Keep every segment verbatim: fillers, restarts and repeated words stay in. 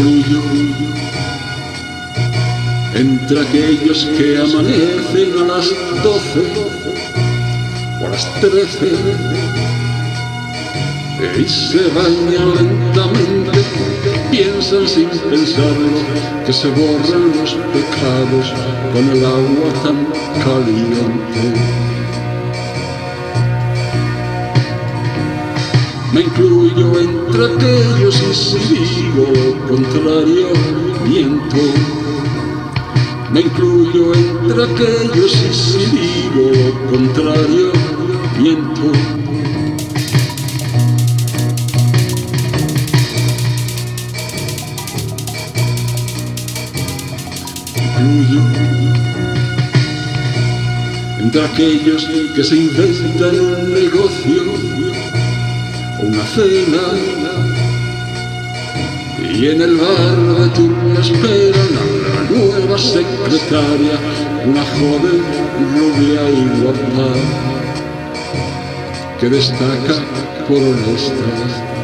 incluyo entre aquellos que amanecen a las doce o a las trece y se bañan lentamente, piensan sin pensarlo que se borran los pecados con el agua tan caliente. Me incluyo entre aquellos y si digo lo contrario, miento. Me incluyo entre aquellos y si digo lo contrario, miento. Incluyo entre aquellos que se inventan un negocio, una cena, y en el bar de turno esperan a la nueva secretaria, una joven rubia y guapa que destaca por honesta.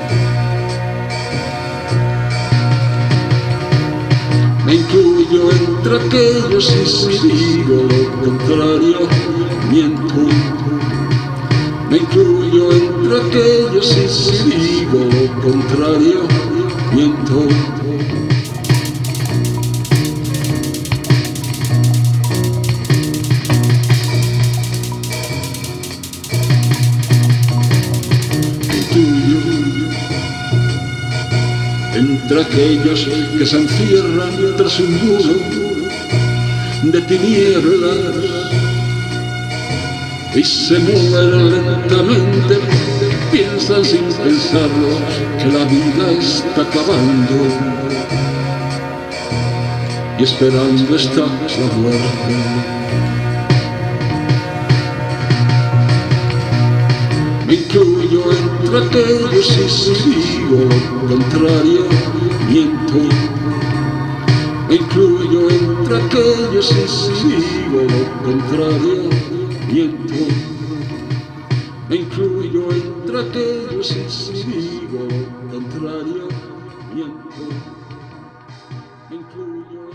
Me incluyo entre aquellos y si digo lo contrario, miento. Me incluyo entre aquellos y si digo lo contrario, miento. Me incluyo entre aquellos que se encierran tras un muro de tinieblas y se mueren lentamente, piensan sin pensarlo que la vida está acabando y esperando está la muerte. Me incluyo entre aquellos y si digo lo contrario, miento. Me incluyo entre aquellos y si digo lo contrario, miento. Me incluyo entre aquellos y si digo lo contrario, miento. Me incluyo